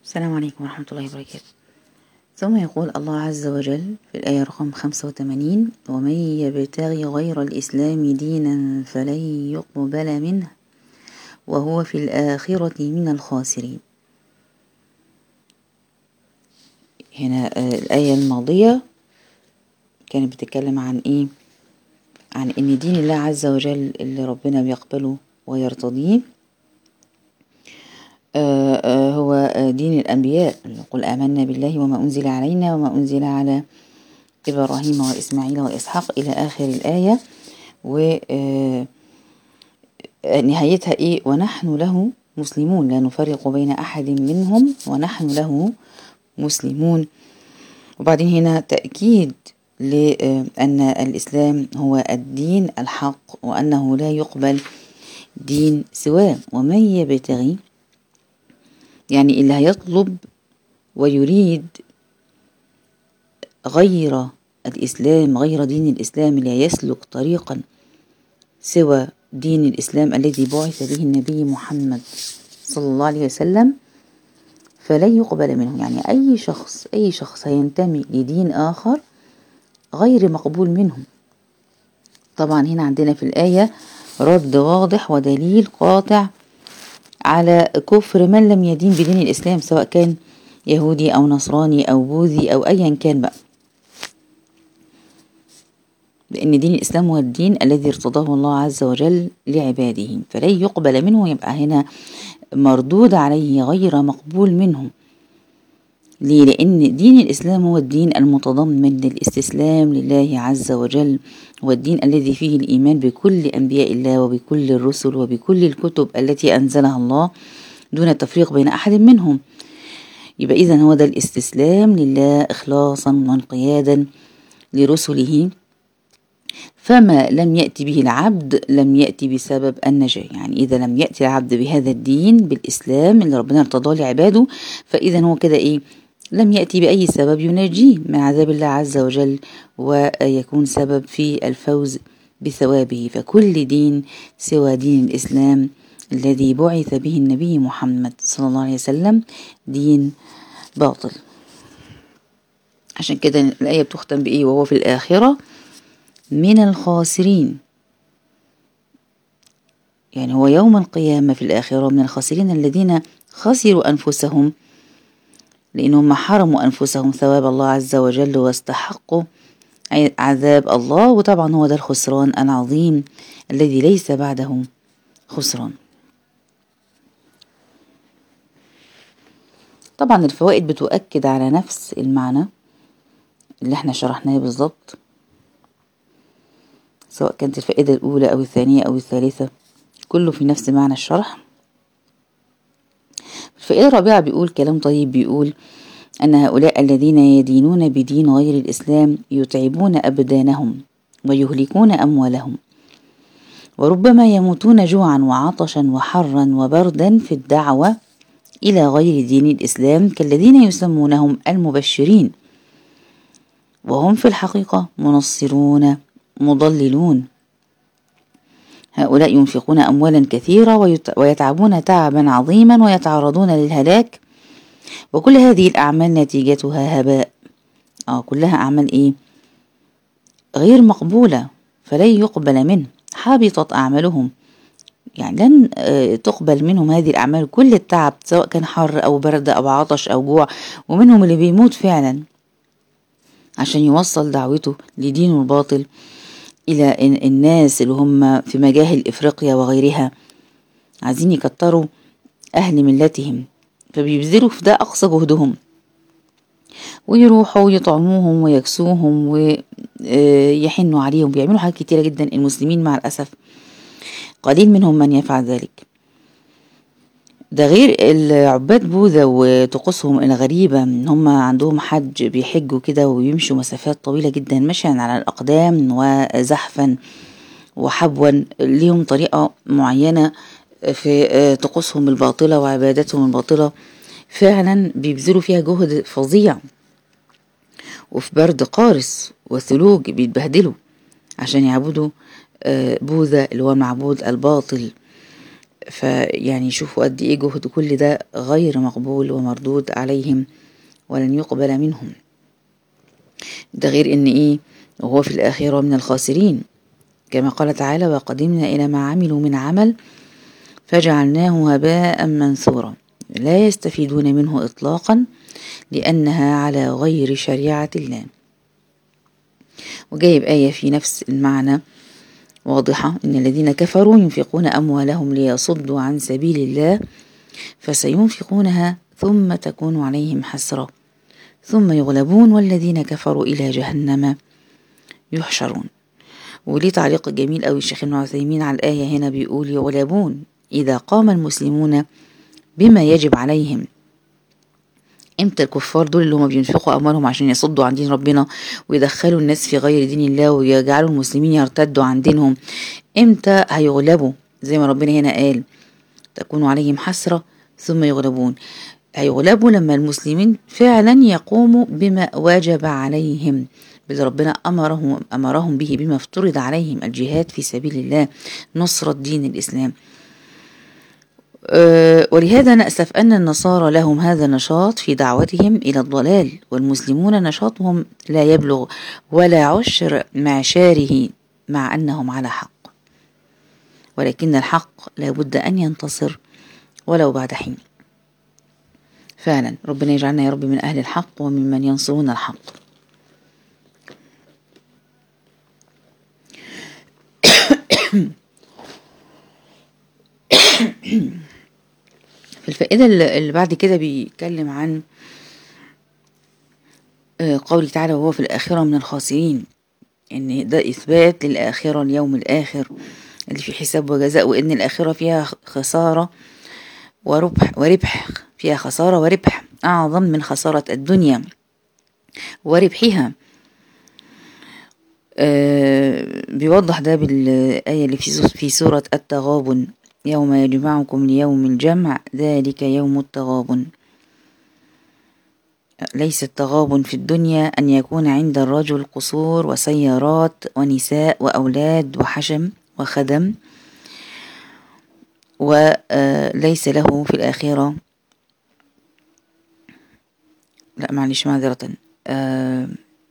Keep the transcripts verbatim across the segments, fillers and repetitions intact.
السلام عليكم ورحمة الله وبركاته. ثم يقول الله عز وجل في الآية رقم خمسة وثمانين: ومن يبتغي غير الإسلام دينا فلن يقبل منه وهو في الآخرة من الخاسرين. هنا الآية الماضية كانت بتتكلم عن إيه؟ عن إن دين الله عز وجل اللي ربنا بيقبله ويرتضيه آآ آآ هو دين الأنبياء. قل آمنا بالله وما أنزل علينا وما أنزل على إبراهيم وإسماعيل وإسحاق إلى آخر الآية. ونهايتها إيه؟ ونحن له مسلمون لا نفرق بين أحد منهم ونحن له مسلمون. وبعدين هنا تأكيد لأن الإسلام هو الدين الحق وأنه لا يقبل دين سواه. ومن يبتغي يعني اللي هيطلب ويريد غير الإسلام، غير دين الإسلام، اللي يسلك طريقا سوى دين الإسلام الذي بعث به النبي محمد صلى الله عليه وسلم فلن يقبل منه. يعني أي شخص أي شخص هينتمي لدين آخر غير مقبول منه. طبعا هنا عندنا في الآية رد واضح ودليل قاطع على كفر من لم يدين بدين الإسلام، سواء كان يهودي أو نصراني أو بوذي أو أيا كان بقى، لأن دين الإسلام هو الدين الذي ارتضاه الله عز وجل لعباده، فلن يقبل منه. يبقى هنا مردود عليه غير مقبول منه. ليه؟ لأن دين الإسلام هو الدين المتضمن للاستسلام لله عز وجل، والدين الذي فيه الإيمان بكل أنبياء الله وبكل الرسل وبكل الكتب التي أنزلها الله دون تفريق بين أحد منهم. يبقى إذن هو ده الاستسلام لله إخلاصا وانقيادا لرسله، فما لم يأتي به العبد لم يأتي بسبب النجاة. يعني إذا لم يأتي العبد بهذا الدين بالإسلام اللي ربنا ارتضاه لعباده، فإذا هو كده إيه؟ لم يأتي بأي سبب ينجيه من عذاب الله عز وجل ويكون سبب في الفوز بثوابه. فكل دين سوى دين الإسلام الذي بعث به النبي محمد صلى الله عليه وسلم دين باطل. عشان كده الآية بتختم بإيه؟ وهو في الآخرة من الخاسرين. يعني هو يوم القيامة في الآخرة من الخاسرين الذين خسروا أنفسهم لأنهم حرموا أنفسهم ثواب الله عز وجل واستحقوا عذاب الله. وطبعا هو ده الخسران العظيم الذي ليس بعده خسران. طبعا الفوائد بتؤكد على نفس المعنى اللي احنا شرحناه بالظبط، سواء كانت الفائدة الأولى أو الثانية أو الثالثة، كله في نفس معنى الشرح. الفائدة الرابعة بيقول كلام طيب، بيقول أن هؤلاء الذين يدينون بدين غير الإسلام يتعبون أبدانهم ويهلكون أموالهم، وربما يموتون جوعا وعطشا وحرا وبردا في الدعوة إلى غير دين الإسلام، كالذين يسمونهم المبشرين وهم في الحقيقة منصرون مضللون. هؤلاء ينفقون أموالا كثيرة ويتعبون تعبا عظيما ويتعرضون للهلاك، وكل هذه الأعمال نتيجتها هباء. آه كلها أعمال إيه؟ غير مقبولة، فلن يقبل منه، حبطت أعمالهم. يعني لن آه تقبل منهم هذه الأعمال، كل التعب سواء كان حر أو برد أو عطش أو جوع، ومنهم اللي بيموت فعلا عشان يوصل دعوته لدينه الباطل إلى الناس اللي هم في مجاهل إفريقيا وغيرها، عايزين يكتروا أهل ملتهم، فبيبذلوا في ده أقصى جهدهم، ويروحوا يطعموهم ويكسوهم ويحنوا عليهم، بيعملوا حاجات كتيرة جدا. المسلمين مع الأسف قليل منهم من يفعل ذلك. ده غير العباد بوذا وطقوسهم الغريبة، هم عندهم حج بيحجوا كده ويمشوا مسافات طويلة جدا مشيا على الأقدام وزحفا وحبوا، ليهم طريقة معينة في طقوسهم الباطلة وعباداتهم الباطلة، فعلا بيبذلوا فيها جهد فظيع، وفي برد قارس وثلوج بيتبهدلوا عشان يعبدوا بوذا اللي هو المعبود الباطل فيعني شوفوا قد ايه جهد كل ده غير مقبول ومردود عليهم ولن يقبل منهم. ده غير ان ايه وهو في الآخرة من الخاسرين، كما قال تعالى: وقدمنا إلى ما عملوا من عمل فجعلناه هباء منثورا لا يستفيدون منه إطلاقا لأنها على غير شريعة الله. وجايب آية في نفس المعنى واضحة: إن الذين كفروا ينفقون أموالهم ليصدوا عن سبيل الله فسينفقونها ثم تكون عليهم حسرة ثم يغلبون والذين كفروا إلى جهنم يحشرون. وليه تعليق جميل قوي الشيخ ابن عثيمين على الآية هنا، بيقول: يغلبون إذا قام المسلمون بما يجب عليهم. امتى الكفار دول اللي هم بينفقوا أموالهم عشان يصدوا عن دين ربنا ويدخلوا الناس في غير دين الله ويجعلوا المسلمين يرتدوا عن دينهم، امتى هيغلبوا؟ زي ما ربنا هنا قال: تكون عليهم حسرة ثم يغلبون. هيغلبوا لما المسلمين فعلا يقوموا بما وجب عليهم، باللي ربنا أمرهم, أمرهم به، بما افترض عليهم: الجهاد في سبيل الله، نصرة دين الإسلام. أه ولهذا نأسف أن النصارى لهم هذا النشاط في دعوتهم إلى الضلال، والمسلمون نشاطهم لا يبلغ ولا عشر معشاره مع أنهم على حق، ولكن الحق لا بد أن ينتصر ولو بعد حين. فعلا ربنا يجعلنا يا رب من أهل الحق وممن ينصرون الحق. في الفائدة اللي بعد كده بيتكلم عن قوله تعالى: وهو في الآخرة من الخاسرين، إن ده إثبات للآخرة، اليوم الآخر اللي فيه حساب وجزاء، وإن الآخرة فيها خسارة وربح وربح فيها خسارة وربح أعظم من خسارة الدنيا وربحها. أه بيوضح ده بالآية اللي في سورة التغابن: يوم يجمعكم ليوم الجمع ذلك يوم التغابن. ليس التغابن في الدنيا أن يكون عند الرجل قصور وسيارات ونساء وأولاد وحشم وخدم، وليس له في الآخرة، لا معلش معذرة آه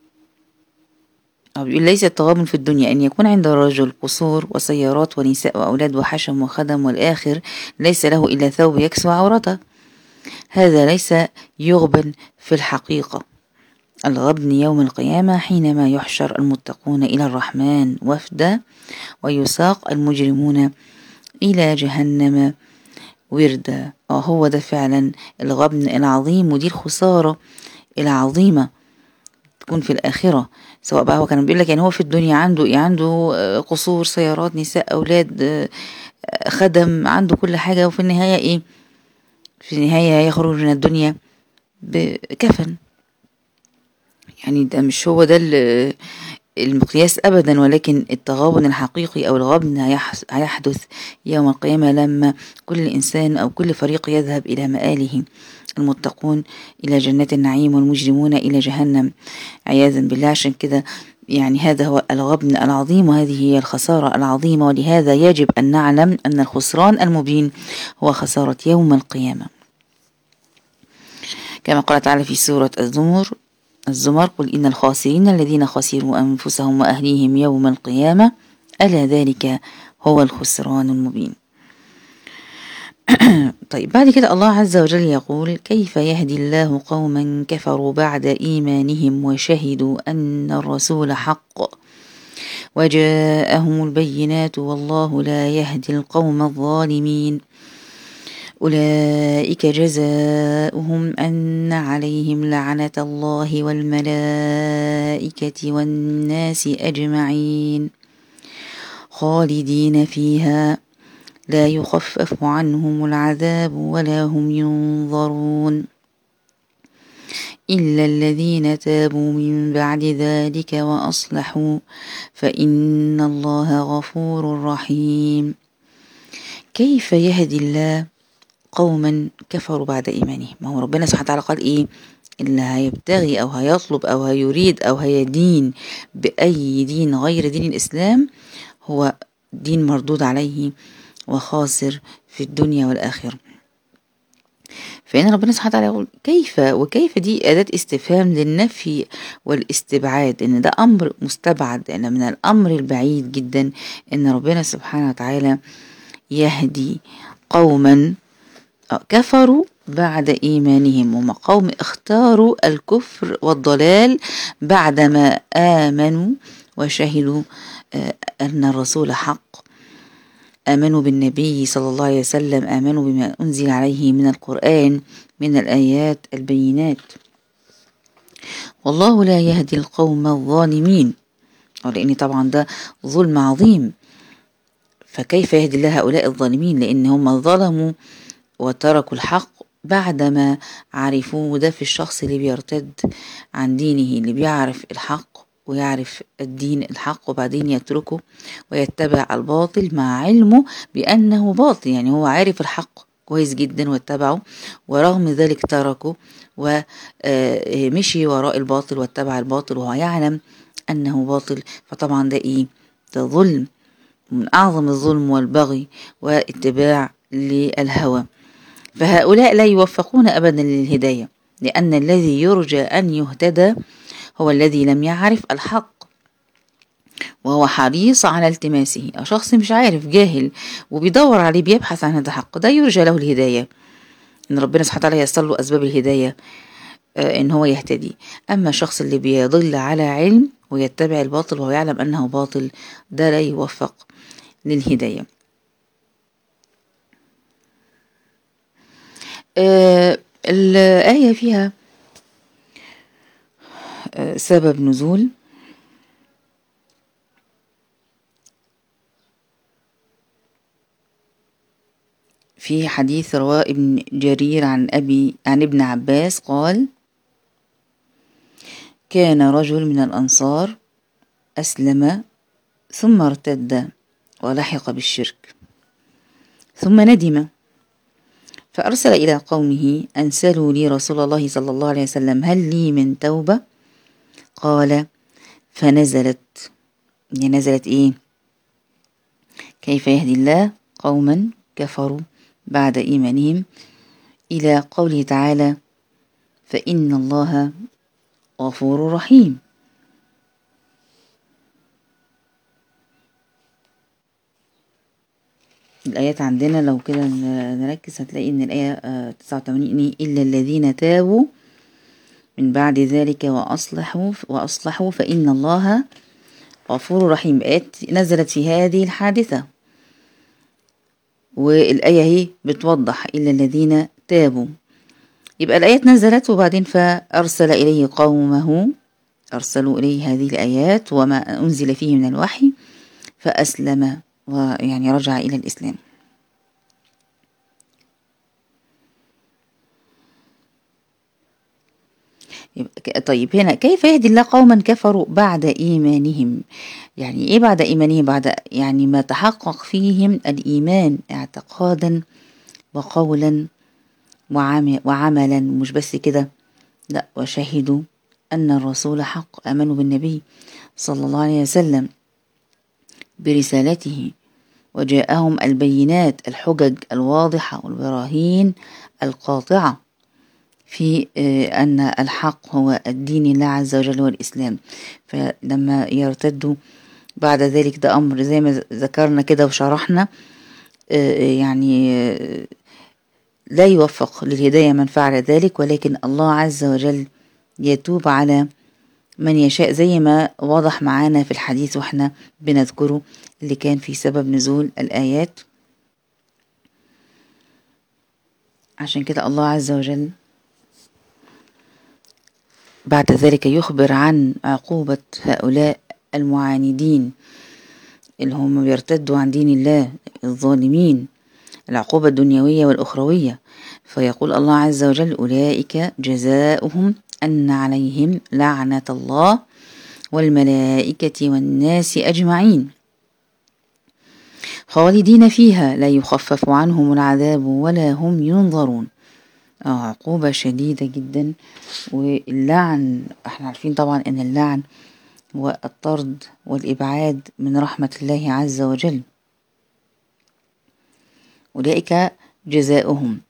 بيقول: ليس التغابن في الدنيا أن يكون عند الرجل قصور وسيارات ونساء وأولاد وحشم وخدم، والآخر ليس له إلا ثوب يكسو عورته. هذا ليس يغبن في الحقيقة. الغبن يوم القيامة حينما يحشر المتقون إلى الرحمن وفدا ويساق المجرمون إلى جهنم وردا. اه هو ده فعلا الغبن العظيم، ودي الخسارة العظيمة تكون في الآخرة. سواء بقى هو كان بيقول لك يعني هو في الدنيا عنده إيه؟ عنده قصور، سيارات، نساء، أولاد، خدم، عنده كل حاجة، وفي النهاية إيه؟ في النهاية يخرج من الدنيا بكفن. يعني ده مش هو ده المقياس أبدا، ولكن التغابن الحقيقي أو الغبن هيحدث يوم القيامة لما كل إنسان أو كل فريق يذهب إلى مآله، المتقون إلى جنات النعيم والمجرمون إلى جهنم عياذا بالله. عشان كده يعني هذا هو الغبن العظيم، وهذه هي الخسارة العظيمة، ولهذا يجب أن نعلم أن الخسران المبين هو خسارة يوم القيامة، كما قال تعالى في سورة الزمر الزمر: قل إن الخاسرين الذين خسروا أنفسهم وأهليهم يوم القيامة ألا ذلك هو الخسران المبين. طيب بعد كده الله عز وجل يقول: كيف يهدي الله قوما كفروا بعد إيمانهم وشهدوا أن الرسول حق وجاءهم البينات والله لا يهدي القوم الظالمين. أولئك جزاؤهم أن عليهم لعنة الله والملائكة والناس أجمعين خالدين فيها لا يخفف عنهم العذاب ولا هم ينظرون إلا الذين تابوا من بعد ذلك وأصلحوا فإن الله غفور رحيم. كيف يهدي الله قوما كفروا بعد إيمانهم؟ ما هو ربنا سبحانه وتعالى قال إيه؟ اللي هيبتغي أو هيطلب أو هيريد أو هيدين بأي دين غير دين الإسلام هو دين مردود عليه وخاسر في الدنيا والآخرة. فهنا ربنا سبحانه وتعالى يقول كيف، وكيف دي أداة استفهام للنفي والاستبعاد، إن ده أمر مستبعد، إن من الأمر البعيد جدا إن ربنا سبحانه وتعالى يهدي قوما كفروا بعد إيمانهم، وما قوم اختاروا الكفر والضلال بعدما آمنوا وشهدوا أن الرسول حق، آمنوا بالنبي صلى الله عليه وسلم، آمنوا بما أنزل عليه من القرآن من الآيات البينات. والله لا يهدي القوم الظالمين، لأن طبعا ده ظلم عظيم، فكيف يهدي الله هؤلاء الظالمين؟ لأن هم ظلموا وتركوا الحق بعدما عرفوه. وده في الشخص اللي بيرتد عن دينه، اللي بيعرف الحق ويعرف الدين الحق وبعدين يتركه ويتبع الباطل مع علمه بأنه باطل. يعني هو عارف الحق كويس جدا واتبعه، ورغم ذلك تركه ومشي وراء الباطل واتبع الباطل وهو يعلم أنه باطل. فطبعا ده إيه؟ ده ظلم من أعظم الظلم والبغي واتباع للهوى. فهؤلاء لا يوفقون أبدا للهداية، لأن الذي يرجى أن يهتدى هو الذي لم يعرف الحق وهو حريص على التماسه. شخص مش عارف، جاهل وبيدور عليه، بيبحث عن هذا الحق، ده يرجى له الهداية، إن ربنا سبحانه وتعالى ييسر له أسباب الهداية آه إن هو يهتدي. أما الشخص اللي بيضل على علم ويتبع الباطل وهو يعلم أنه باطل، ده لا يوفق للهداية. آه الآية فيها آه سبب نزول. في حديث رواه ابن جرير عن أبي عن ابن عباس قال: كان رجل من الأنصار أسلم ثم ارتد ولحق بالشرك ثم ندم، فأرسل إلى قومه أن سألوا لي رسول الله صلى الله عليه وسلم هل لي من توبة؟ قال: فنزلت، يعني نزلت إيه؟ كيف يهدي الله قوما كفروا بعد إيمانهم، إلى قوله تعالى: فإن الله غفور رحيم. الآيات عندنا لو كده نركز هتلاقي إن الآية تسعة وثمانين إلا الذين تابوا من بعد ذلك وأصلحوا وأصلحوا فإن الله غفور رحيم. آيات نزلت في هذه الحادثة، والآية هي بتوضح إلا الذين تابوا. يبقى الآيات نزلت وبعدين فأرسل إليه قومه، أرسلوا إليه هذه الآيات وما أنزل فيه من الوحي، فأسلم ويعني رجع إلى الإسلام. طيب هنا كيف يهدي الله قوما كفروا بعد إيمانهم؟ يعني إيه بعد إيمانهم؟ بعد يعني ما تحقق فيهم الإيمان اعتقادا وقولا وعملا، مش بس كده، لا، وشهدوا أن الرسول حق، آمنوا بالنبي صلى الله عليه وسلم برسالته، وجاءهم البينات الحجج الواضحة والبراهين القاطعة في أن الحق هو الدين الله عز وجل والإسلام. فلما يرتدوا بعد ذلك ده أمر زي ما ذكرنا كده وشرحنا، يعني لا يوفق للهداية من فعل ذلك، ولكن الله عز وجل يتوب على من يشاء، زي ما واضح معانا في الحديث واحنا بنذكره اللي كان في سبب نزول الآيات. عشان كده الله عز وجل بعد ذلك يخبر عن عقوبة هؤلاء المعاندين اللي هم بيرتدوا عن دين الله، الظالمين، العقوبة الدنيوية والأخروية. فيقول الله عز وجل: أولئك جزاؤهم أن عليهم لعنة الله والملائكة والناس أجمعين خالدين فيها لا يخفف عنهم العذاب ولا هم ينظرون. آه عقوبة شديدة جدا. واللعن احنا عارفين طبعا ان اللعن هو الطرد والإبعاد من رحمة الله عز وجل. أولئك جزاؤهم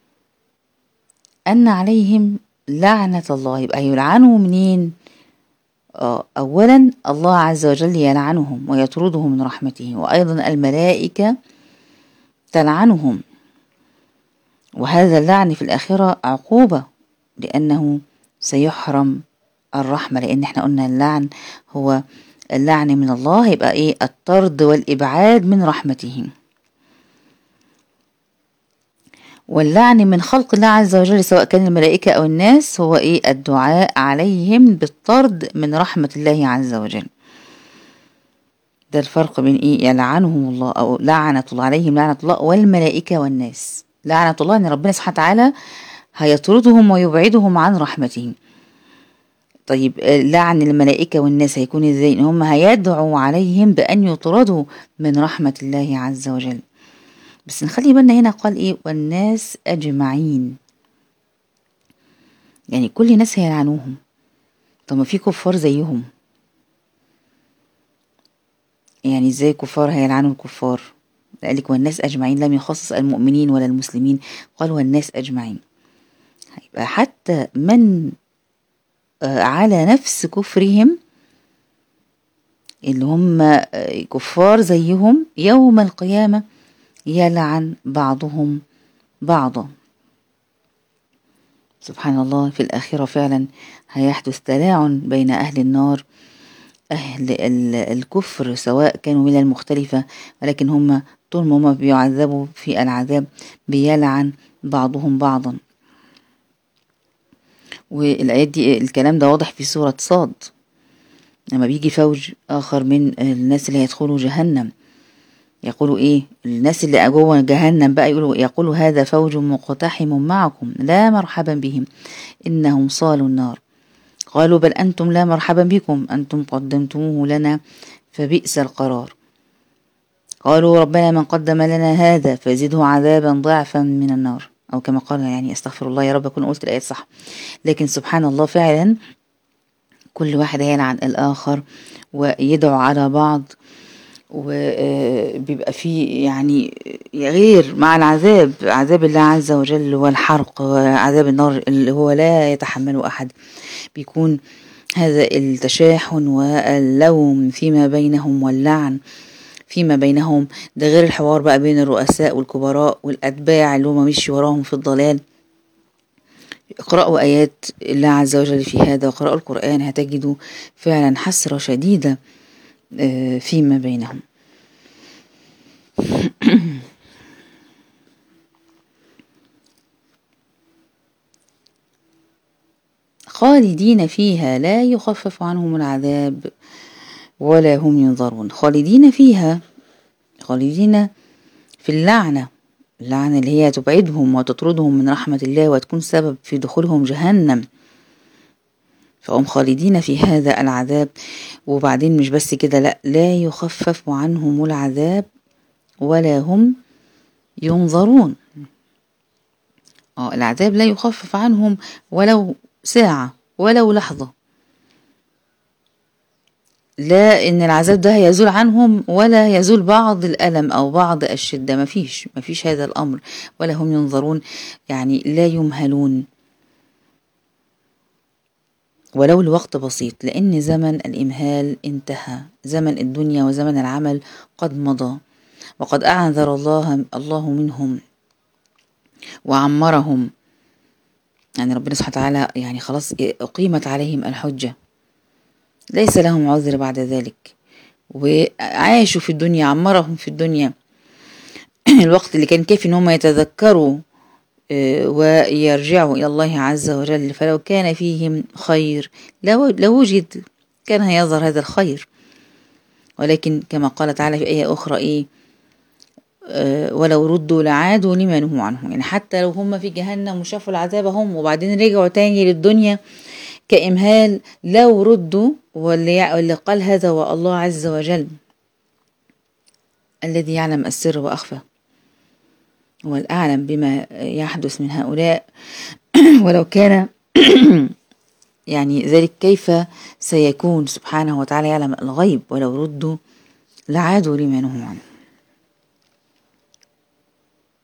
أن عليهم لعنة الله. يبقى يلعنوا منين؟ آه أولا الله عز وجل يلعنهم ويطردهم من رحمته، وأيضا الملائكة تلعنهم، وهذا اللعن في الآخرة عقوبة لأنه سيحرم الرحمة، لأن احنا قلنا اللعن هو اللعن من الله، يبقى ايه؟ الطرد والإبعاد من رحمته. واللعن من خلق الله عز وجل سواء كان الملائكة أو الناس هو ايه؟ الدعاء عليهم بالطرد من رحمة الله عز وجل. ده الفرق بين ايه؟ يلعنهم الله أو لعنة الله عليهم لعنة الله والملائكة والناس. لعنة الله ان ربنا سبحانه وتعالى هيطردهم ويبعدهم عن رحمته. طيب لعن الملائكة والناس هيكون ازاي؟ ان هم هيدعوا عليهم بأن يطردوا من رحمة الله عز وجل. بس نخلي بالنا هنا قال ايه؟ والناس أجمعين، يعني كل الناس هيلعنوهم. طب ما في كفار زيهم، يعني ازاي كفار هيلعنوا الكفار؟ قالك والناس أجمعين، لم يخصص المؤمنين ولا المسلمين، قال والناس أجمعين. هيبقى حتى من على نفس كفرهم اللي هم كفار زيهم يوم القيامة يلعن بعضهم بعضا. سبحان الله، في الآخرة فعلا هيحدث تلاعن بين أهل النار أهل الكفر، سواء كانوا ملل مختلفة، ولكن هم طول ما هم بيعذبوا في العذاب بيلعن بعضهم بعضا. والآيات دي الكلام ده واضح في سورة صاد، لما بيجي فوج آخر من الناس اللي هيدخلوا جهنم يقولوا إيه؟ الناس اللي جوه جهنم بقى يقولوا يقولوا هذا فوج مقتحم معكم لا مرحبا بهم إنهم صالوا النار. قالوا بل أنتم لا مرحبا بكم أنتم قدمتموه لنا فبئس القرار. قالوا ربنا من قدم لنا هذا فزده عذابا ضعفا من النار، أو كما قال، يعني استغفر الله يا رب أكون قلت الآيات صح. لكن سبحان الله فعلا كل واحد هيلعن الآخر ويدعو على بعض، وبيبقى فيه يعني غير مع العذاب عذاب الله عز وجل والحرق وعذاب النار اللي هو لا يتحمله أحد. بيكون هذا التشاحن واللوم فيما بينهم واللعن فيما بينهم، ده غير الحوار بقى بين الرؤساء والكبراء والأتباع اللي هم مشي وراهم في الضلال. اقرأوا آيات الله عز وجل في هذا وقرأوا القرآن هتجدوا فعلا حسرة شديدة فيما بينهم. خالدين فيها لا يخفف عنهم العذاب ولا هم ينظرون. خالدين فيها، خالدين في اللعنة، اللعنة اللي هي تبعدهم وتطردهم من رحمة الله وتكون سبب في دخولهم جهنم، فهم خالدين في هذا العذاب. وبعدين مش بس كده، لا لا يخفف عنهم العذاب ولا هم ينظرون. اه العذاب لا يخفف عنهم ولو ساعة ولو لحظة، لا ان العذاب ده يزول عنهم ولا يزول بعض الألم او بعض الشدة، مفيش مفيش هذا الامر. ولا هم ينظرون، يعني لا يمهلون ولو لوقت بسيط، لان زمن الامهال انتهى، زمن الدنيا وزمن العمل قد مضى، وقد اعذر الله الله منهم وعمرهم. يعني ربنا سبحانه وتعالى يعني خلاص أقيمت عليهم الحجة، ليس لهم عذر بعد ذلك، وعاشوا في الدنيا، عمرهم في الدنيا الوقت اللي كان كافي ان هم يتذكروا ويرجعوا إلى الله عز وجل. فلو كان فيهم خير لوجد كان هيظهر هذا الخير، ولكن كما قال تعالى في آية أخرى إيه؟ ولو ردوا لعادوا لما نهوا عنه. يعني حتى لو هم في جهنم وشافوا العذاب هم وبعدين رجعوا تاني للدنيا كإمهال، لو ردوا، واللي قال هذا هو الله عز وجل الذي يعلم السر وأخفى، هو الأعلم بما يحدث من هؤلاء. ولو كان يعني ذلك كيف سيكون؟ سبحانه وتعالى يعلم الغيب. ولو ردوا لعادوا لما نهوا عنه.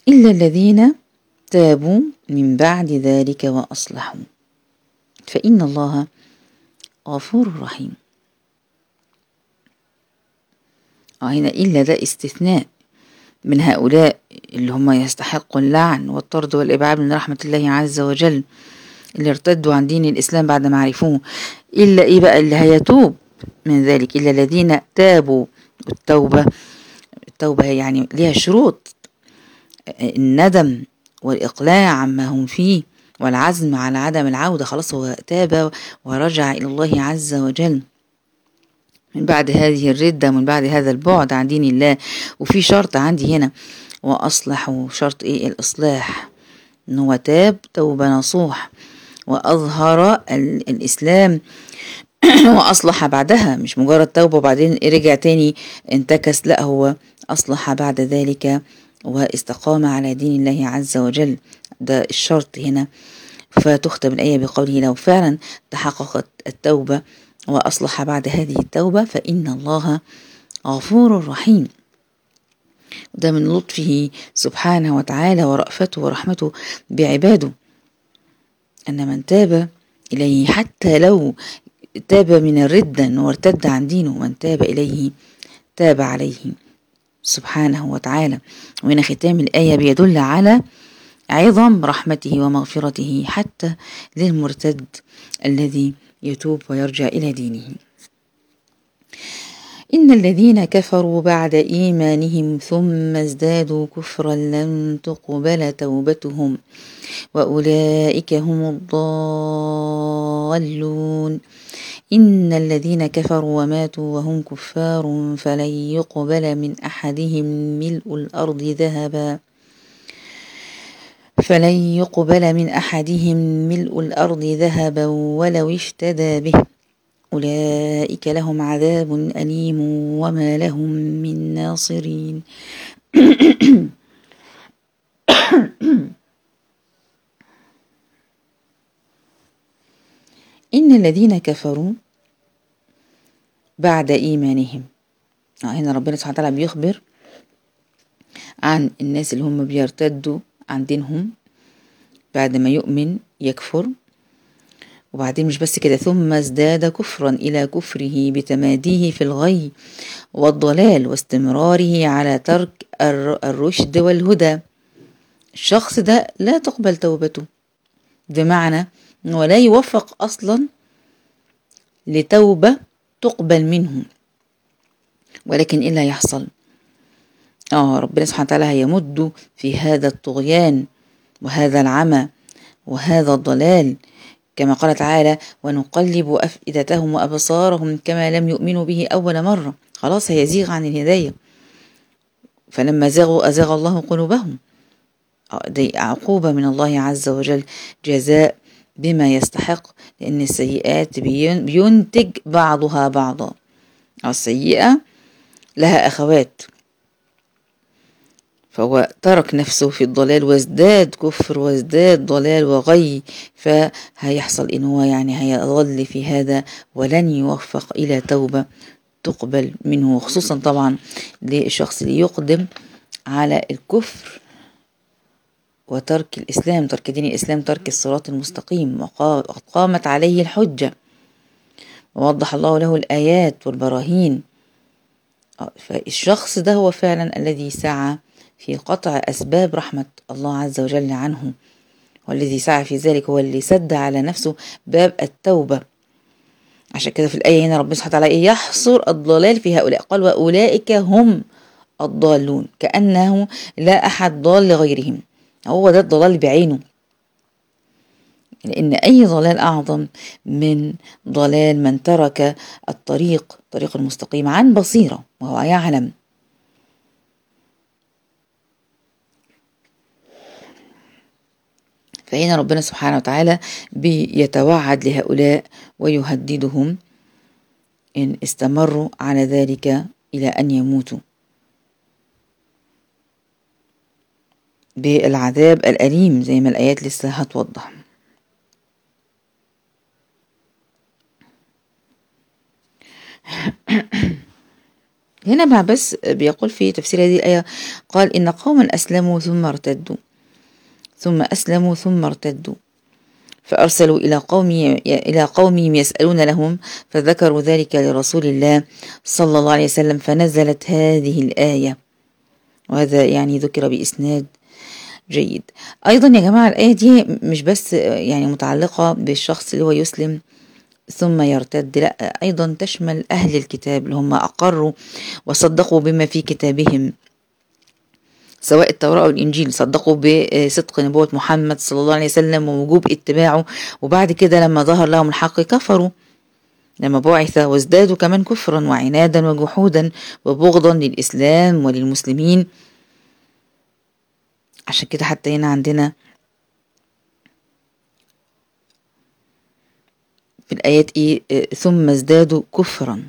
إلا الذين تابوا من بعد ذلك وأصلحوا فإن الله غفور رحيم. هنا إلا ده استثناء من هؤلاء اللي هم يستحقوا اللعن والطرد والإبعاد من رحمة الله عز وجل، اللي ارتدوا عن دين الإسلام بعد ما عرفوه. إلا إيه بقى اللي هيتوب من ذلك؟ إلا الذين تابوا. التوبة التوبة يعني ليها شروط، الندم والإقلاع عما هم فيه والعزم على عدم العودة. خلاص هو تاب ورجع إلى الله عز وجل من بعد هذه الردة، من بعد هذا البعد عن دين الله. وفي شرط عندي هنا وأصلحوا، شرط إيه؟ الإصلاح، إن هو تاب توبة نصوح وأظهر الإسلام وأصلح بعدها، مش مجرد توبة وبعدين رجع تاني انتكس، لا هو أصلح بعد ذلك واستقام على دين الله عز وجل. ده الشرط هنا. فتختم الآية بقوله لو فعلا تحققت التوبة وأصلح بعد هذه التوبة فإن الله غفور رحيم. ده من لطفه سبحانه وتعالى ورأفته ورحمته بعباده، أن من تاب إليه حتى لو تاب من الردة وارتد عن دينه، من تاب إليه تاب عليه سبحانه وتعالى. وهنا ختام الآية بيدل على عظم رحمته ومغفرته حتى للمرتد الذي يتوب ويرجع إلى دينه. إن الذين كفروا بعد إيمانهم ثم ازدادوا كفرا لن تقبل توبتهم وأولئك هم الضالون. إن الذين كفروا وماتوا وهم كفار فلن يقبل من أحدهم ملء الأرض ذهبا فلن يقبل من أحدهم ملء الأرض ذهبا ولو اشتدى به أولئك لهم عذاب أليم وما لهم من ناصرين. إن الذين كفروا بعد إيمانهم، هنا ربنا سبحانه وتعالى بيخبر عن الناس اللي هم بيرتدوا عن دينهم بعد ما يؤمن يكفر. وبعدين مش بس كده، ثم ازداد كفرا إلى كفره بتماديه في الغي والضلال واستمراره على ترك الرشد والهدى. الشخص ده لا تقبل توبته، بمعنى أنه لا يوفق أصلا لتوبة تقبل منه. ولكن إيه اللي يحصل؟ آه ربنا سبحانه وتعالى هيمد في هذا الطغيان وهذا العمى وهذا الضلال، كما قال تعالى ونقلب أفئدتهم وأبصارهم كما لم يؤمنوا به أول مرة. خلاص هيزيغ عن الهداية، فلما زاغوا أزاغ الله قلوبهم. دي عقوبة من الله عز وجل، جزاء بما يستحق، لأن السيئات بينتج بعضها بعضا. السيئة لها أخوات، فهو ترك نفسه في الضلال وازداد كفر وازداد ضلال وغي، فهيحصل إن هو يعني هيظل في هذا ولن يوفق إلى توبة تقبل منه، خصوصا طبعا للشخص اللي يقدم على الكفر وترك الإسلام، ترك دين الإسلام، ترك الصراط المستقيم، وقامت عليه الحجة ووضح الله له الآيات والبراهين. فالشخص ده هو فعلا الذي سعى في قطع أسباب رحمة الله عز وجل عنه، والذي سعى في ذلك هو اللي سد على نفسه باب التوبة. عشان كده في الآية هنا ربنا سبحانه وتعالى يحصر الضلال في هؤلاء، قال وأولئك هم الضالون، كأنه لا أحد ضال لغيرهم. هو ده الضلال بعينه، لأن أي ضلال أعظم من ضلال من ترك الطريق طريق المستقيم عن بصيرة وهو يعلم. فهنا ربنا سبحانه وتعالى بيتوعد لهؤلاء ويهددهم إن استمروا على ذلك إلى أن يموتوا بالعذاب الأليم، زي ما الآيات لسه هتوضح. هنا ابن عباس بيقول في تفسير هذه الآية، قال إن قوما أسلموا ثم ارتدوا ثم أسلموا ثم ارتدوا فأرسلوا إلى قوم إلى قومهم يسألون لهم، فذكروا ذلك لرسول الله صلى الله عليه وسلم، فنزلت هذه الآية. وهذا يعني ذكر بإسناد جيد. أيضا يا جماعة الآية دي مش بس يعني متعلقة بالشخص اللي هو يسلم ثم يرتد، لا، أيضا تشمل أهل الكتاب اللي هم أقروا وصدقوا بما في كتابهم، سواء التوراة أو الإنجيل، صدقوا بصدق نبوة محمد صلى الله عليه وسلم ووجوب اتباعه، وبعد كده لما ظهر لهم الحق كفروا لما بعث، وازدادوا كمان كفرا وعنادا وجحودا وبغضا للإسلام وللمسلمين. عشان كده حتى هنا عندنا في الآيات إيه؟ ثم ازدادوا كفرا.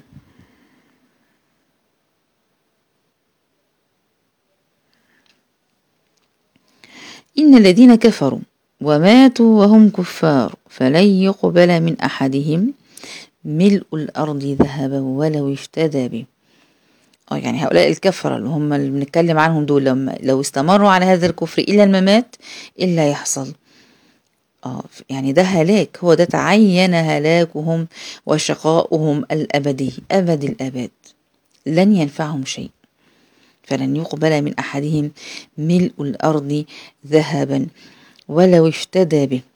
إن الذين كفروا وماتوا وهم كفار فلن يقبل من أحدهم ملء الأرض ذهبا ولو افتدى به. اه يعني هؤلاء الكفرة اللي هم اللي بنتكلم عنهم دول، لما لو استمروا على هذا الكفر إلى الممات إلا يحصل اه يعني ده هلاك، هو ده تعين هلاكهم وشقاؤهم الأبدي أبد الآباد، لن ينفعهم شيء. فلن يقبل من أحدهم ملء الأرض ذهبا ولو افتدى به،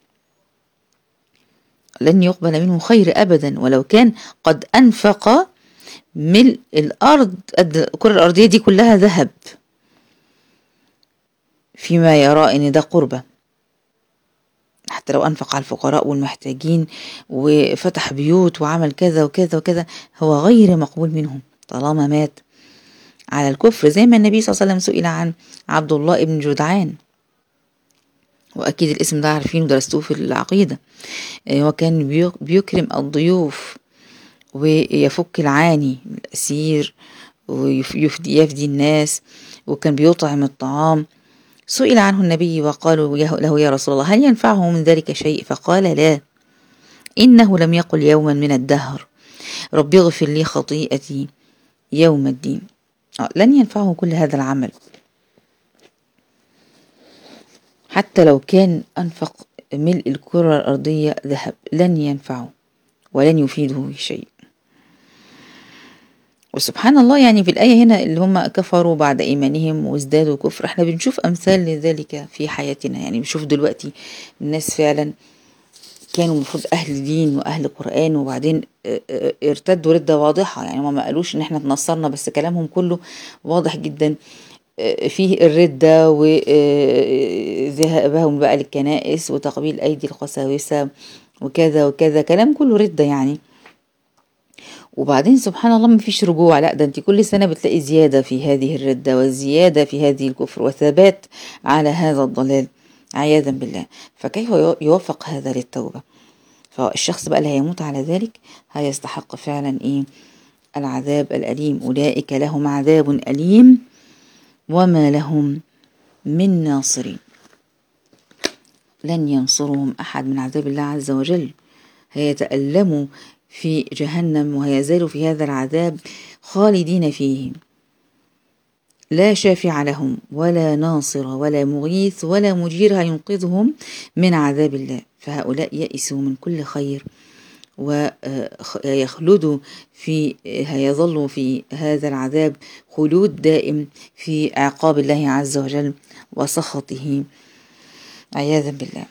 لن يقبل منه خير أبدا ولو كان قد أنفق ملء الأرض، الكرة الأرضية دي كلها ذهب، فيما يرى إن ده قربة، حتى لو أنفق على الفقراء والمحتاجين وفتح بيوت وعمل كذا وكذا وكذا، هو غير مقبول منهم طالما مات على الكفر. زي ما النبي صلى الله عليه وسلم سئل عن عبد الله بن جدعان، وأكيد الاسم ده عارفينه درستوه في العقيدة، هو كان بيكرم الضيوف ويفك العاني الأسير ويفدي يفدي الناس، وكان بيطعم الطعام. سئل عنه النبي وقالوا له يا رسول الله هل ينفعه من ذلك شيء؟ فقال لا، إنه لم يقل يوما من الدهر رب اغفر لي خطيئتي يوم الدين. لن ينفعه كل هذا العمل حتى لو كان أنفق ملء الكرة الأرضية ذهب، لن ينفعه ولن يفيده شيء. وسبحان الله يعني في الآية هنا اللي هم كفروا بعد إيمانهم وازدادوا كفر، احنا بنشوف أمثال لذلك في حياتنا. يعني بنشوف دلوقتي الناس فعلا كانوا المفروض أهل دين وأهل قرآن، وبعدين ارتدوا ردة واضحة. يعني هم ما قالوش إن احنا تنصرنا، بس كلامهم كله واضح جدا فيه الردة وذهابهم بقى للكنائس وتقبيل أيدي القساوسة وكذا وكذا، كلام كله ردة يعني. وبعدين سبحان الله مفيش رجوع، لا ده انت كل سنة بتلاقي زيادة في هذه الردة وزيادة في هذه الكفر وثبات على هذا الضلال عياذا بالله. فكيف يوفق هذا للتوبة؟ فالشخص بقى اللي هيموت على ذلك هيستحق فعلا ايه؟ العذاب الأليم. أولئك لهم عذاب أليم وما لهم من ناصرين، لن ينصرهم أحد من عذاب الله عز وجل، هيتألموا في جهنم وهيزالوا في هذا العذاب خالدين فيه، لا شافع لهم ولا ناصر ولا مغيث ولا مجير هينقذهم من عذاب الله. فهؤلاء يئسوا من كل خير ويخلدوا في هيظلوا في هذا العذاب خلود دائم في عقاب الله عز وجل وسخطه عياذا بالله.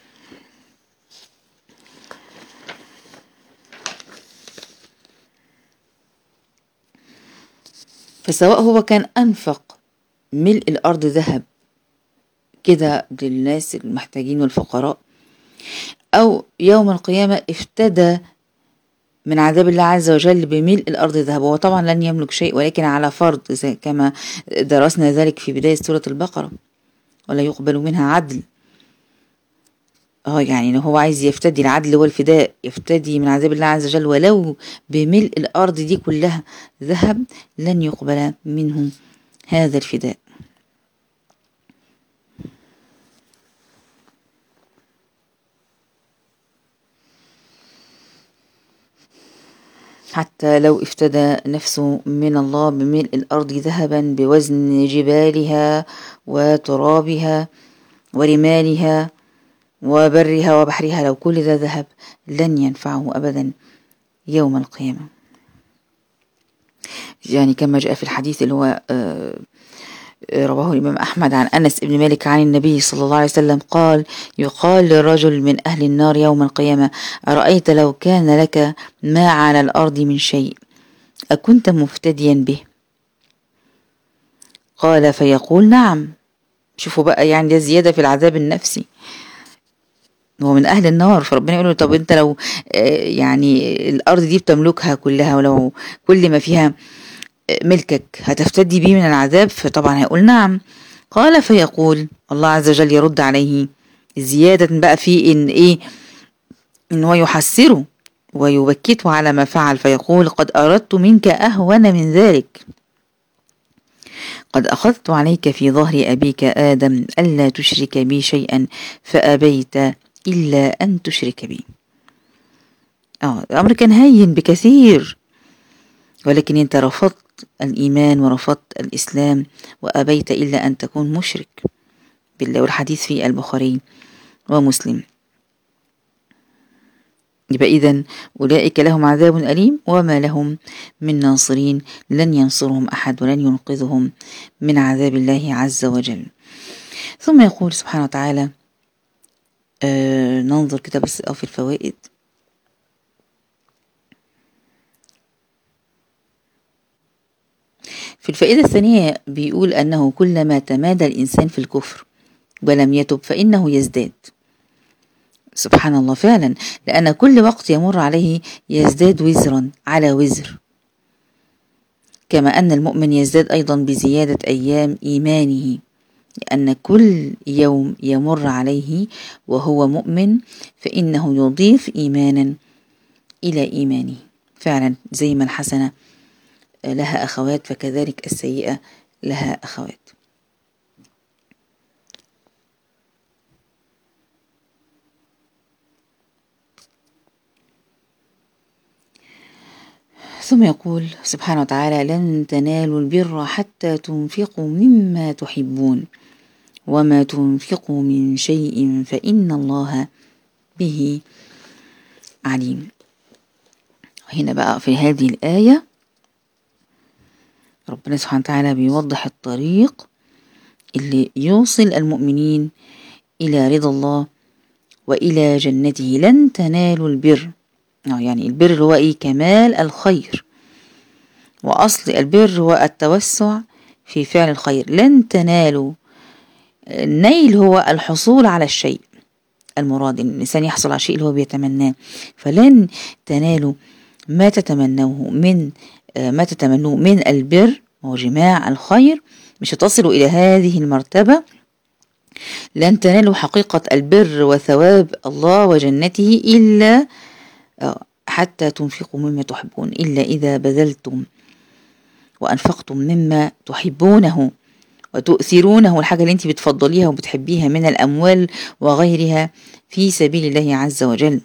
فسواء هو كان أنفق ملء الأرض ذهب كده للناس المحتاجين والفقراء، أو يوم القيامة افتدى من عذاب الله عز وجل بملء الأرض ذهب، هو طبعا لن يملك شيء، ولكن على فرض زي كما درسنا ذلك في بداية سورة البقرة، ولا يقبل منها عدل. اه يعني هو عايز يفتدي، العدل والفداء، يفتدي من عذاب الله عز وجل ولو بملء الأرض دي كلها ذهب، لن يقبل منه هذا الفداء. حتى لو افتدى نفسه من الله بملء الأرض ذهبا بوزن جبالها وترابها ورمالها وبرها وبحرها، لو كل ده ذهب لن ينفعه أبدا يوم القيامة. يعني كما جاء في الحديث اللي هو رواه الإمام أحمد عن أنس بن مالك عن النبي صلى الله عليه وسلم قال: يقال لرجل من أهل النار يوم القيامة: أرأيت لو كان لك ما على الأرض من شيء أكنت مفتديا به؟ قال فيقول: نعم. شوفوا بقى، يعني ده زيادة في العذاب النفسي، هو من أهل النار، فربنا يقول له: طب أنت لو يعني الأرض دي بتملكها كلها، ولو كل ما فيها ملكك، هتفتدي بيه من العذاب؟ فطبعا هيقول نعم. قال فيقول الله عز وجل يرد عليه زيادة بقى في إن إيه، إن هو يحسره ويبكته على ما فعل، فيقول: قد أردت منك أهون من ذلك، قد أخذت عليك في ظهر أبيك آدم ألا تشرك بي شيئا فأبيت إلا أن تشرك بي. آه الأمر كان هين بكثير، ولكن أنت رفضت الإيمان ورفضت الإسلام وأبيت إلا أن تكون مشرك بالله. والحديث في البخاري ومسلم. يبقى إذن أولئك لهم عذاب أليم وما لهم من ناصرين، لن ينصرهم أحد ولن ينقذهم من عذاب الله عز وجل. ثم يقول سبحانه وتعالى، آه ننظر كده بس أو في الفوائد. في الفائدة الثانية بيقول أنه كلما تمادى الإنسان في الكفر ولم يتب فإنه يزداد. سبحان الله فعلا، لأن كل وقت يمر عليه يزداد وزرا على وزر، كما أن المؤمن يزداد أيضا بزيادة أيام إيمانه، لأن كل يوم يمر عليه وهو مؤمن فإنه يضيف إيمانا إلى إيمانه. فعلا زي ما الحسنة لها أخوات فكذلك السيئة لها أخوات. ثم يقول سبحانه وتعالى: لن تنالوا البر حتى تنفقوا مما تحبون وما تنفقوا من شيء فإن الله به عليم. هنا بقى في هذه الآية ربنا سبحانه وتعالى بيوضح الطريق اللي يوصل المؤمنين إلى رضا الله وإلى جنته. لن تنالوا البر، يعني البر هو إيه؟ كمال الخير، وأصل البر هو التوسع في فعل الخير. لن تنالوا، النيل هو الحصول على الشيء المراد، إن الإنسان يحصل على شيء اللي هو بيتمناه. فلن تنالوا ما تتمنوه من ما تتمنوه من البر وجماع الخير، مش هتصلوا إلى هذه المرتبة. لن تنالوا حقيقة البر وثواب الله وجنته إلا حتى تنفقوا مما تحبون، إلا إذا بذلتم وأنفقتم مما تحبونه وتؤثرونه، الحاجة اللي انت بتفضليها وبتحبيها من الأموال وغيرها في سبيل الله عز وجل.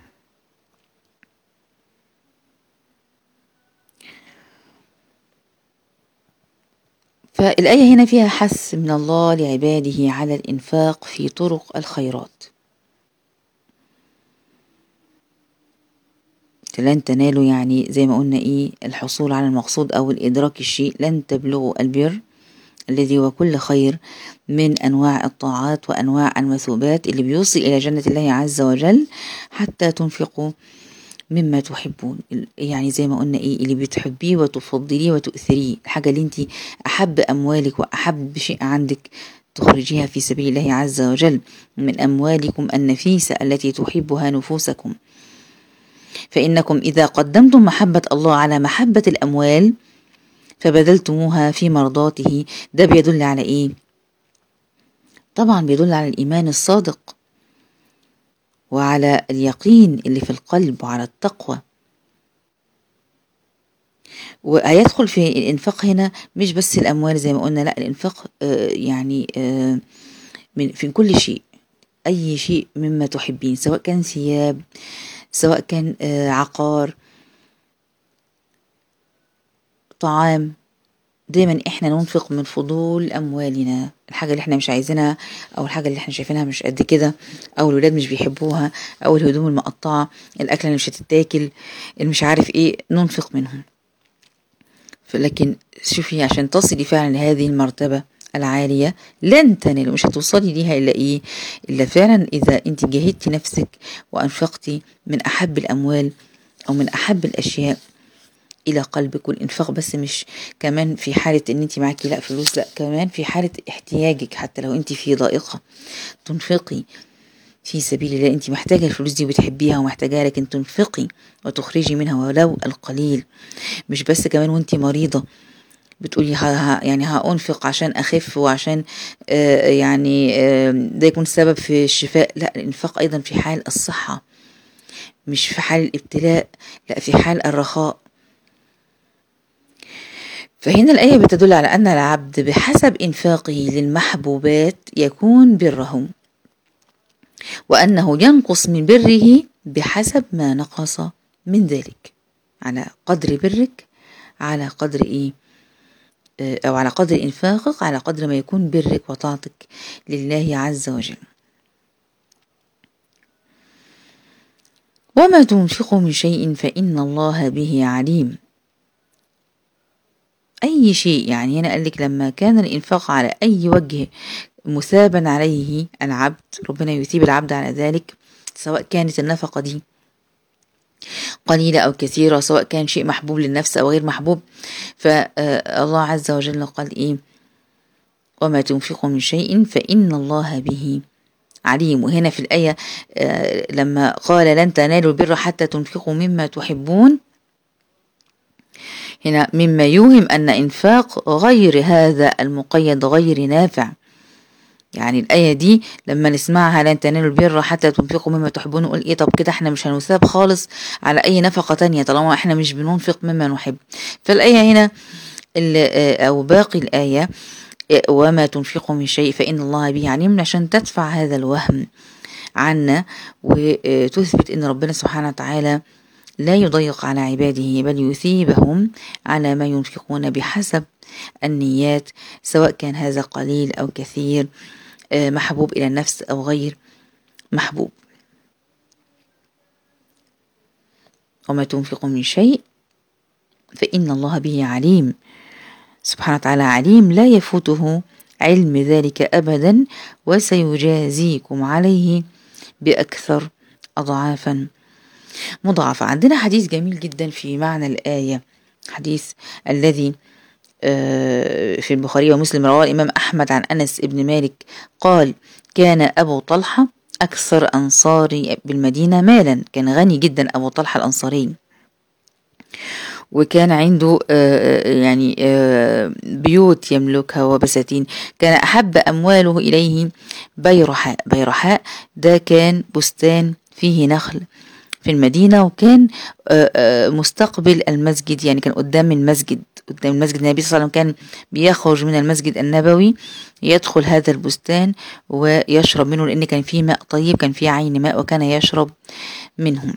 فالآية هنا فيها حث من الله لعباده على الإنفاق في طرق الخيرات. لن تنالوا يعني زي ما قلنا إيه، الحصول على المقصود أو الإدراك الشيء. لن تبلغوا البر الذي هو كل خير من أنواع الطاعات وأنواع المثوبات اللي بيوصل إلى جنة الله عز وجل حتى تنفقوا مما تحبون، يعني زي ما قلنا إيه، اللي بتحبيه وتفضليه وتؤثريه، الحاجة اللي انت أحب أموالك وأحب شيء عندك تخرجيها في سبيل الله عز وجل من أموالكم النفيسة التي تحبها نفوسكم. فإنكم إذا قدمتم محبة الله على محبة الأموال فبذلتموها في مرضاته، ده بيدل على إيه؟ طبعا بيدل على الإيمان الصادق وعلى اليقين اللي في القلب وعلى التقوى. وهيدخل في الإنفاق هنا مش بس الأموال زي ما قلنا، لا، الإنفاق آه يعني آه من في كل شيء، أي شيء مما تحبين، سواء كان ثياب، سواء كان آه عقار، الطعام دايما احنا ننفق من فضول اموالنا، الحاجة اللي احنا مش عايزينها او الحاجة اللي احنا شايفينها مش قد كده، او الولاد مش بيحبوها، او الهدوم المقطعة، الاكل اللي مش هتتاكل، اللي مش عارف ايه، ننفق منهم. لكن شوفي عشان تصلي فعلا لهذه المرتبة العالية لن تنالي، مش هتوصلي ليها إلا إيه، إلا فعلا إذا أنت جهدتي نفسك وأنفقتي من أحب الأموال أو من أحب الأشياء إلى قلبك. والإنفاق بس مش كمان في حالة إن أنت معاكي لا فلوس، لا كمان في حالة احتياجك، حتى لو أنت في ضائقة تنفقي في سبيل الله. أنت محتاجة الفلوس دي وبتحبيها ومحتاجاها، لكن تنفقي وتخرجي منها ولو القليل. مش بس كمان وأنت مريضة بتقولي ها ها يعني هأنفق عشان أخف وعشان آه يعني آه ده يكون سبب في الشفاء، لا، الإنفاق أيضا في حال الصحة، مش في حال الابتلاء، لا في حال الرخاء. فهنا الآية بتدل على أن العبد بحسب إنفاقه للمحبوبات يكون بره، وأنه ينقص من بره بحسب ما نقص من ذلك. على قدر برك، على قدر إيه، أو على قدر إنفاقك، على قدر ما يكون برك وطاعتك لله عز وجل. وما تنفقوا من شيء فإن الله به عليم. أي شيء، يعني هنا قال لك لما كان الإنفاق على أي وجه مثابا عليه العبد، ربنا يثيب العبد على ذلك، سواء كانت النفقة دي قليلة أو كثيرة، سواء كان شيء محبوب للنفس أو غير محبوب. فالله عز وجل قال إيه، وما تنفقوا من شيء فإن الله به عليم. وهنا في الآية لما قال لن تنالوا البر حتى تنفقوا مما تحبون، هنا مما يوهم أن إنفاق غير هذا المقيد غير نافع. يعني الآية دي لما نسمعها لن تنالوا البر حتى تنفقوا مما تحبون، نقول إيه، طب كده احنا مش هنثاب خالص على أي نفقة تانية طالما احنا مش بننفق مما نحب. فالآية هنا أو باقي الآية وما تنفقوا من شيء فإن الله به عليم، عشان تدفع هذا الوهم عنا وتثبت أن ربنا سبحانه وتعالى لا يضيق على عباده، بل يثيبهم على ما ينفقون بحسب النيات، سواء كان هذا قليل أو كثير، محبوب إلى النفس أو غير محبوب. وما تنفقوا من شيء فإن الله به عليم. سبحانه وتعالى عليم لا يفوته علم ذلك أبدا، وسيجازيكم عليه بأكثر أضعافا مضاعفة. عندنا حديث جميل جدا في معنى الآية، حديث الذي في البخاري ومسلم، رواه الإمام أحمد عن أنس ابن مالك قال كان أبو طلحة أكثر أنصاري بالمدينة مالا، كان غني جدا أبو طلحة الأنصاري، وكان عنده يعني بيوت يملكها وبساتين. كان أحب أمواله إليه بيرحاء. بيرحاء ده كان بستان فيه نخل في المدينة، وكان مستقبل المسجد، يعني كان قدام المسجد، قدام المسجد. النبي صلى الله عليه وسلم كان بيخرج من المسجد النبوي يدخل هذا البستان ويشرب منه، لأن كان فيه ماء طيب، كان فيه عين ماء وكان يشرب منهم.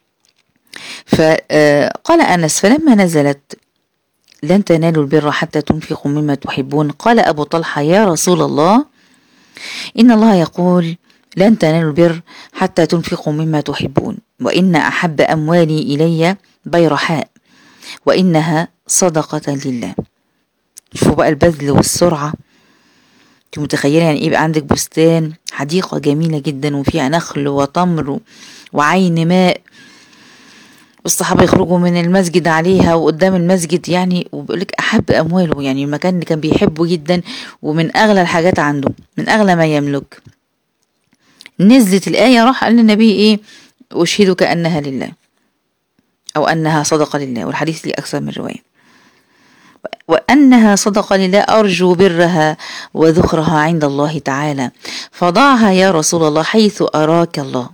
فقال أنس فلما نزلت لن تنالوا البر حتى تنفقوا مما تحبون، قال أبو طلحة يا رسول الله إن الله يقول لن تنالوا البر حتى تنفقوا مما تحبون، وإن أحب أموالي إلي بيرحاء وإنها صدقة لله. شوفوا بقى البذل والسرعة. انت متخيلة يعني ايه يبقى عندك بستان، حديقة جميلة جدا وفيها نخل وتمر وعين ماء، والصحابة يخرجوا من المسجد عليها وقدام المسجد، يعني وبيقولك أحب أمواله، يعني المكان اللي كان بيحبه جدا ومن أغلى الحاجات عنده، من أغلى ما يملك. نزلت الآية راح قال للنبي إيه، أشهدك أنها لله أو أنها صدقة لله، والحديث لي أكثر من رواية، وأنها صدقة لله أرجو برها وذخرها عند الله تعالى، فضعها يا رسول الله حيث أراك الله.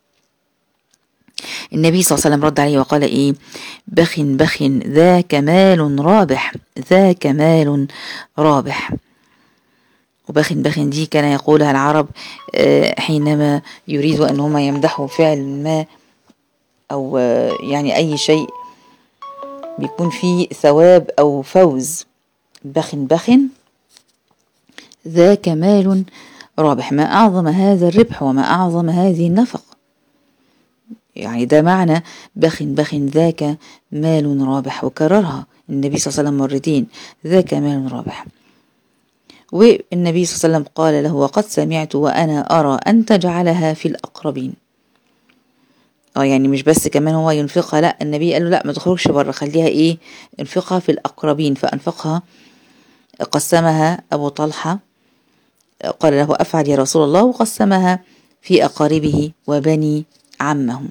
النبي صلى الله عليه وسلم رد عليه وقال إيه، بخ بخ ذاك مال رابح، ذاك مال رابح. وبخ بخ دي كان يقولها العرب حينما يريدوا أن هم يمدحوا فعل ما أو يعني أي شيء بيكون فيه ثواب أو فوز. بخ بخ ذاك مال رابح، ما أعظم هذا الربح وما أعظم هذه النفقة. يعني ده معنى بخ بخ ذاك مال رابح، وكررها النبي صلى الله عليه وسلم مرتين، ذاك مال رابح. والنبي صلى الله عليه وسلم قال له: وقد سمعت وأنا أرى أن تجعلها في الأقربين. اه يعني مش بس كمان هو ينفقها، لا، النبي قال له: لا، ما تخرجش بره، خليها ايه، انفقها في الأقربين. فأنفقها، قسمها أبو طلحة، قال له: أفعل يا رسول الله، وقسمها في أقاربه وبني عمهم.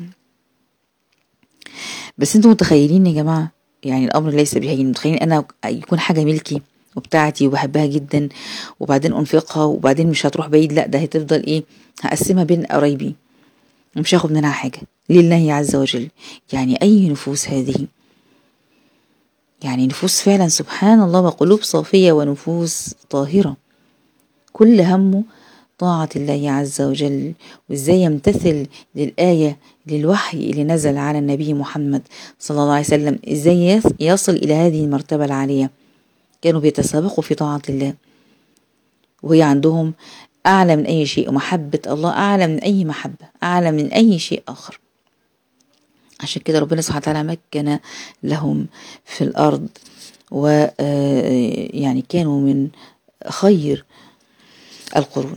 بس انتوا متخيلين يا جماعة، يعني الأمر ليس بهين. متخيلين أنا يكون حاجة ملكي وبتاعتي وبحبها جدا، وبعدين أنفقها، وبعدين مش هتروح بعيد، لا، ده هتفضل ايه، هقسمها بين قرايبي ومش هاخد منها حاجة لله عز وجل. يعني أي نفوس هذه، يعني نفوس فعلا سبحان الله، وقلوب صافية ونفوس طاهرة، كل همه طاعة الله عز وجل، وازاي يمتثل للآية، للوحي اللي نزل على النبي محمد صلى الله عليه وسلم، ازاي يصل إلى هذه المرتبة العالية. كانوا بيتسابقوا في طاعة الله، وهي عندهم أعلى من أي شيء، ومحبة الله أعلى من أي محبة، أعلى من أي شيء آخر. عشان كده ربنا سبحانه وتعالى مكن لهم في الأرض، ويعني كانوا من خير القرون.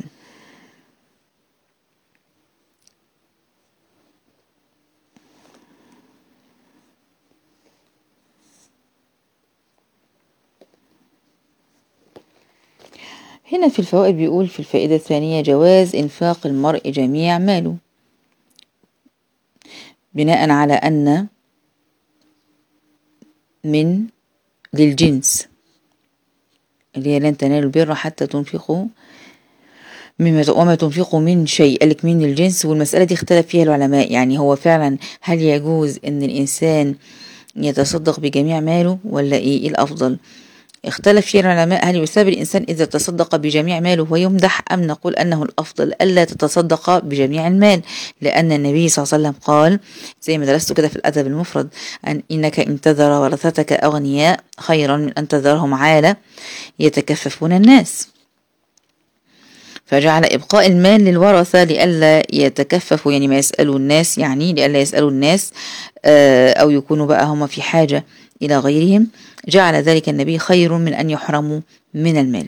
هنا في الفوائد بيقول في الفائدة الثانية: جواز إنفاق المرء جميع ماله، بناء على أن من للجنس، اللي هي لن تنالوا البر حتى تنفقوا مما وما تنفقوا من شيء، قالك من الجنس. والمسألة دي اختلف فيها العلماء، يعني هو فعلا هل يجوز أن الإنسان يتصدق بجميع ماله ولا إيه, إيه الأفضل؟ اختلف فيه العلماء، هل يثاب الإنسان إذا تصدق بجميع ماله ويمدح، أم نقول أنه الأفضل ألا تتصدق بجميع المال، لأن النبي صلى الله عليه وسلم قال، زي ما درسته كده في الأدب المفرد، أن إنك إن تذر ورثتك أغنياء خيرا من أن تذرهم عالة يتكففون الناس. فجعل إبقاء المال للورثة لئلا يتكففوا، يعني ما يسألوا الناس، يعني لئلا يسألوا الناس أو يكونوا بقى هم في حاجة إلى غيرهم. جعل ذلك النبي خير من أن يحرموا من المال.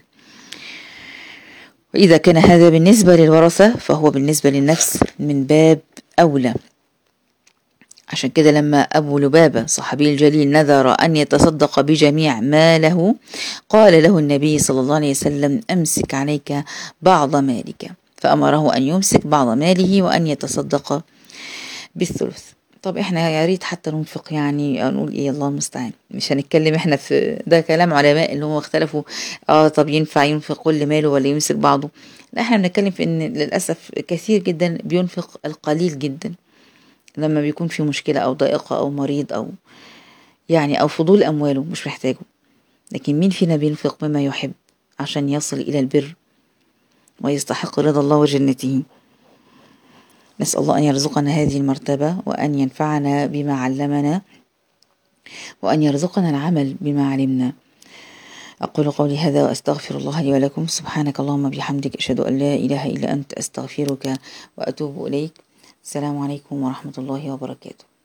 وإذا كان هذا بالنسبة للورثة، فهو بالنسبة للنفس من باب أولى. عشان كده لما أبو لبابة صحابي الجليل نذر أن يتصدق بجميع ماله، قال له النبي صلى الله عليه وسلم: أمسك عليك بعض مالك، فأمره أن يمسك بعض ماله وأن يتصدق بالثلث. طب احنا يا ريت حتى ننفق، يعني نقول ايه، الله المستعان، مش هنتكلم احنا في ده، كلام علماء اللي هم اختلفوا، اه طب ينفع ينفق كل ماله ولا يمسك بعضه؟ لا، احنا بنتكلم في ان للأسف كثير جدا بينفق القليل جدا لما بيكون في مشكلة أو ضائقة أو مريض أو يعني أو فضول أمواله مش محتاجه. لكن مين فينا بينفق مما يحب عشان يصل إلى البر ويستحق رضا الله وجنته؟ نسأل الله أن يرزقنا هذه المرتبة، وأن ينفعنا بما علمنا، وأن يرزقنا العمل بما علمنا. أقول قولي هذا وأستغفر الله لي ولكم. سبحانك اللهم بحمدك، أشهد أن لا إله إلا أنت، أستغفرك وأتوب إليك. السلام عليكم ورحمة الله وبركاته.